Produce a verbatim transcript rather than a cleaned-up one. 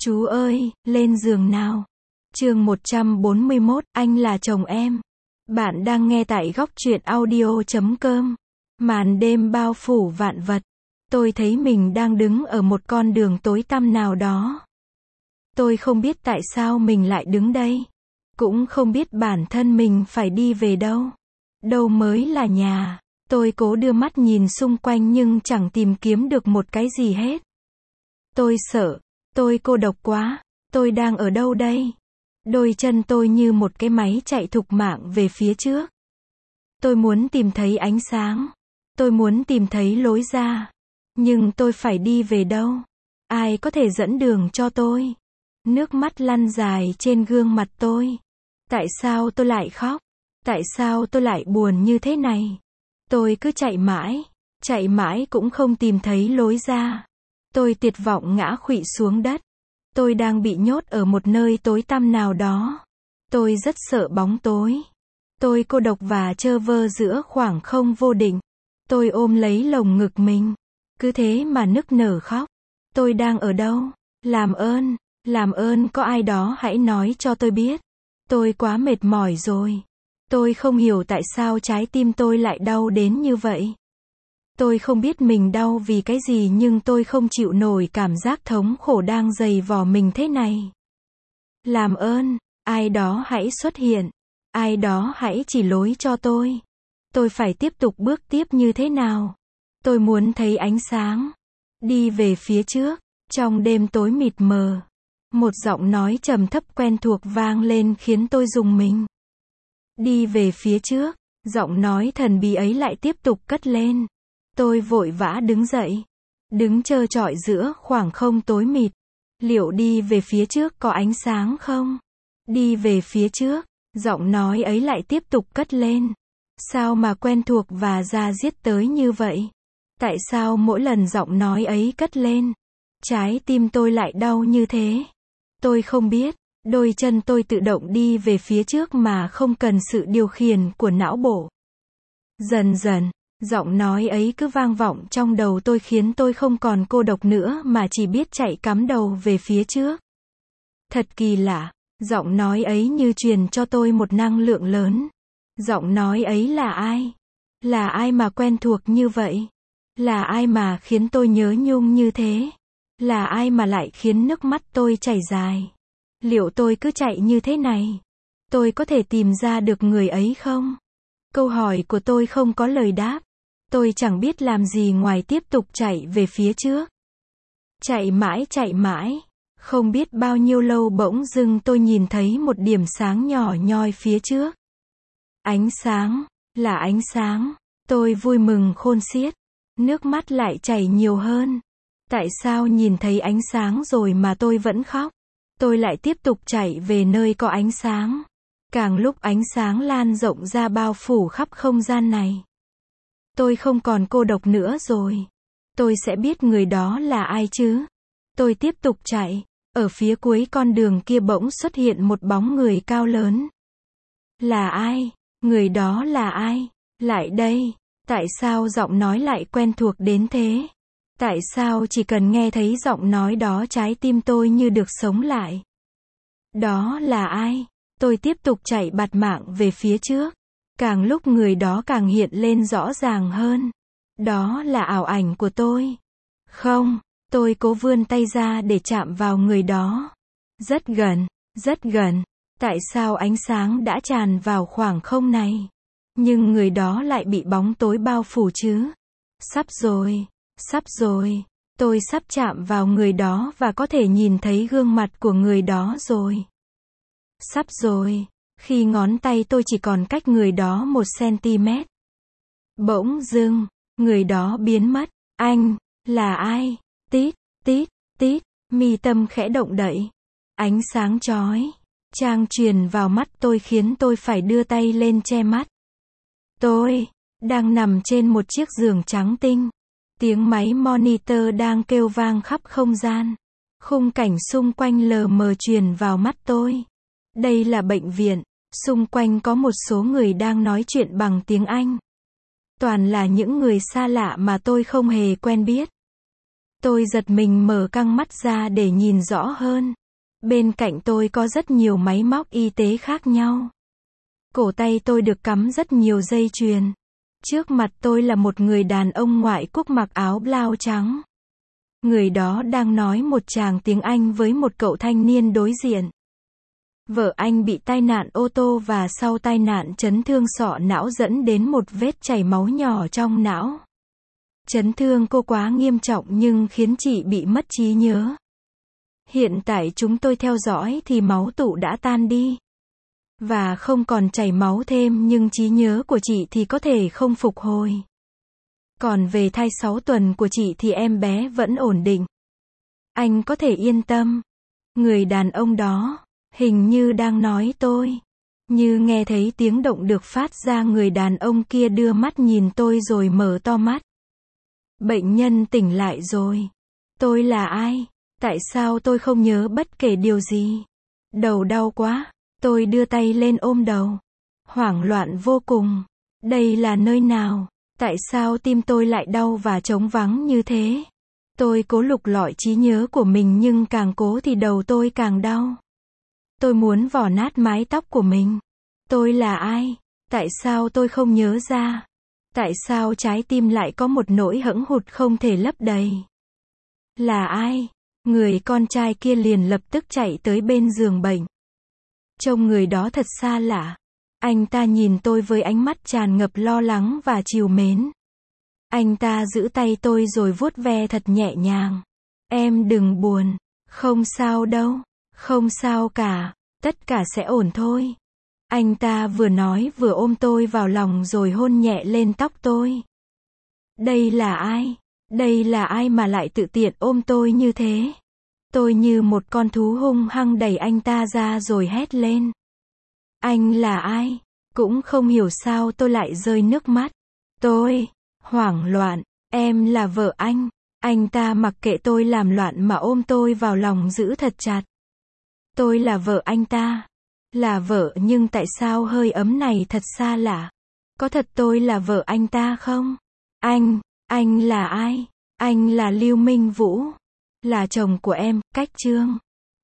Chú ơi, lên giường nào. Chương một trăm bốn mươi mốt, anh là chồng em. Bạn đang nghe tại góc truyện audio chấm com. Màn đêm bao phủ vạn vật. Tôi thấy mình đang đứng ở một con đường tối tăm nào đó. Tôi không biết tại sao mình lại đứng đây. Cũng không biết bản thân mình phải đi về đâu. Đâu mới là nhà. Tôi cố đưa mắt nhìn xung quanh nhưng chẳng tìm kiếm được một cái gì hết. Tôi sợ. Tôi cô độc quá. Tôi đang ở đâu đây? Đôi chân tôi như một cái máy chạy thục mạng về phía trước. Tôi muốn tìm thấy ánh sáng. Tôi muốn tìm thấy lối ra. Nhưng tôi phải đi về đâu? Ai có thể dẫn đường cho tôi? Nước mắt lăn dài trên gương mặt tôi. Tại sao tôi lại khóc? Tại sao tôi lại buồn như thế này? Tôi cứ chạy mãi, chạy mãi cũng không tìm thấy lối ra. Tôi tuyệt vọng ngã khuỵu xuống đất. Tôi đang bị nhốt ở một nơi tối tăm nào đó. Tôi rất sợ bóng tối. Tôi cô độc và trơ vơ giữa khoảng không vô định. Tôi ôm lấy lồng ngực mình. Cứ thế mà nức nở khóc. Tôi đang ở đâu? Làm ơn, làm ơn có ai đó hãy nói cho tôi biết. Tôi quá mệt mỏi rồi. Tôi không hiểu tại sao trái tim tôi lại đau đến như vậy. Tôi không biết mình đau vì cái gì nhưng tôi không chịu nổi cảm giác thống khổ đang dày vò mình thế này. Làm ơn, ai đó hãy xuất hiện. Ai đó hãy chỉ lối cho tôi. Tôi phải tiếp tục bước tiếp như thế nào? Tôi muốn thấy ánh sáng. Đi về phía trước. Trong đêm tối mịt mờ. Một giọng nói trầm thấp quen thuộc vang lên khiến tôi rùng mình. Đi về phía trước. Giọng nói thần bí ấy lại tiếp tục cất lên. Tôi vội vã đứng dậy. Đứng trơ trọi giữa khoảng không tối mịt. Liệu đi về phía trước có ánh sáng không? Đi về phía trước. Giọng nói ấy lại tiếp tục cất lên. Sao mà quen thuộc và da diết tới như vậy? Tại sao mỗi lần giọng nói ấy cất lên, trái tim tôi lại đau như thế? Tôi không biết. Đôi chân tôi tự động đi về phía trước mà không cần sự điều khiển của não bộ. Dần dần, giọng nói ấy cứ vang vọng trong đầu tôi khiến tôi không còn cô độc nữa mà chỉ biết chạy cắm đầu về phía trước. Thật kỳ lạ, giọng nói ấy như truyền cho tôi một năng lượng lớn. Giọng nói ấy là ai? Là ai mà quen thuộc như vậy? Là ai mà khiến tôi nhớ nhung như thế? Là ai mà lại khiến nước mắt tôi chảy dài? Liệu tôi cứ chạy như thế này, tôi có thể tìm ra được người ấy không? Câu hỏi của tôi không có lời đáp. Tôi chẳng biết làm gì ngoài tiếp tục chạy về phía trước. Chạy mãi chạy mãi. Không biết bao nhiêu lâu bỗng dưng tôi nhìn thấy một điểm sáng nhỏ nhoi phía trước. Ánh sáng, là ánh sáng. Tôi vui mừng khôn xiết. Nước mắt lại chảy nhiều hơn. Tại sao nhìn thấy ánh sáng rồi mà tôi vẫn khóc? Tôi lại tiếp tục chạy về nơi có ánh sáng. Càng lúc ánh sáng lan rộng ra bao phủ khắp không gian này. Tôi không còn cô độc nữa rồi. Tôi sẽ biết người đó là ai chứ? Tôi tiếp tục chạy. Ở phía cuối con đường kia bỗng xuất hiện một bóng người cao lớn. Là ai? Người đó là ai? Lại đây. Tại sao giọng nói lại quen thuộc đến thế? Tại sao chỉ cần nghe thấy giọng nói đó trái tim tôi như được sống lại? Đó là ai? Tôi tiếp tục chạy bạt mạng về phía trước. Càng lúc người đó càng hiện lên rõ ràng hơn. Đó là ảo ảnh của tôi. Không, tôi cố vươn tay ra để chạm vào người đó. Rất gần, rất gần. Tại sao ánh sáng đã tràn vào khoảng không này? Nhưng người đó lại bị bóng tối bao phủ chứ? Sắp rồi, sắp rồi. Tôi sắp chạm vào người đó và có thể nhìn thấy gương mặt của người đó rồi. Sắp rồi. Khi ngón tay tôi chỉ còn cách người đó một centimet. Bỗng dưng, người đó biến mất. Anh, là ai? Tít, tít, tít, mi tâm khẽ động đậy. Ánh sáng chói chang truyền vào mắt tôi khiến tôi phải đưa tay lên che mắt. Tôi đang nằm trên một chiếc giường trắng tinh. Tiếng máy monitor đang kêu vang khắp không gian. Khung cảnh xung quanh lờ mờ truyền vào mắt tôi. Đây là bệnh viện. Xung quanh có một số người đang nói chuyện bằng tiếng Anh. Toàn là những người xa lạ mà tôi không hề quen biết. Tôi giật mình mở căng mắt ra để nhìn rõ hơn. Bên cạnh tôi có rất nhiều máy móc y tế khác nhau. Cổ tay tôi được cắm rất nhiều dây chuyền. Trước mặt tôi là một người đàn ông ngoại quốc mặc áo blau trắng. Người đó đang nói một tràng tiếng Anh với một cậu thanh niên đối diện. Vợ anh bị tai nạn ô tô và sau tai nạn chấn thương sọ não dẫn đến một vết chảy máu nhỏ trong não. Chấn thương cô quá nghiêm trọng nhưng khiến chị bị mất trí nhớ. Hiện tại chúng tôi theo dõi thì máu tụ đã tan đi. Và không còn chảy máu thêm nhưng trí nhớ của chị thì có thể không phục hồi. Còn về thai sáu tuần của chị thì em bé vẫn ổn định. Anh có thể yên tâm. Người đàn ông đó, hình như đang nói tôi. Như nghe thấy tiếng động được phát ra, người đàn ông kia đưa mắt nhìn tôi rồi mở to mắt. Bệnh nhân tỉnh lại rồi. Tôi là ai? Tại sao tôi không nhớ bất kể điều gì? Đầu đau quá. Tôi đưa tay lên ôm đầu. Hoảng loạn vô cùng. Đây là nơi nào? Tại sao tim tôi lại đau và trống vắng như thế? Tôi cố lục lọi trí nhớ của mình nhưng càng cố thì đầu tôi càng đau. Tôi muốn vò nát mái tóc của mình. Tôi là ai? Tại sao tôi không nhớ ra? Tại sao trái tim lại có một nỗi hẫng hụt không thể lấp đầy? Là ai? Người con trai kia liền lập tức chạy tới bên giường bệnh. Trông người đó thật xa lạ. Anh ta nhìn tôi với ánh mắt tràn ngập lo lắng và trìu mến. Anh ta giữ tay tôi rồi vuốt ve thật nhẹ nhàng. Em đừng buồn. Không sao đâu. Không sao cả. Tất cả sẽ ổn thôi. Anh ta vừa nói vừa ôm tôi vào lòng rồi hôn nhẹ lên tóc tôi. Đây là ai? Đây là ai mà lại tự tiện ôm tôi như thế? Tôi như một con thú hung hăng đẩy anh ta ra rồi hét lên. Anh là ai? Cũng không hiểu sao tôi lại rơi nước mắt. Tôi, hoảng loạn, em là vợ anh. Anh ta mặc kệ tôi làm loạn mà ôm tôi vào lòng giữ thật chặt. Tôi là vợ anh ta. Là vợ nhưng tại sao hơi ấm này thật xa lạ? Có thật tôi là vợ anh ta không? Anh, anh là ai? Anh là Lưu Minh Vũ. Là chồng của em, Cách Trương.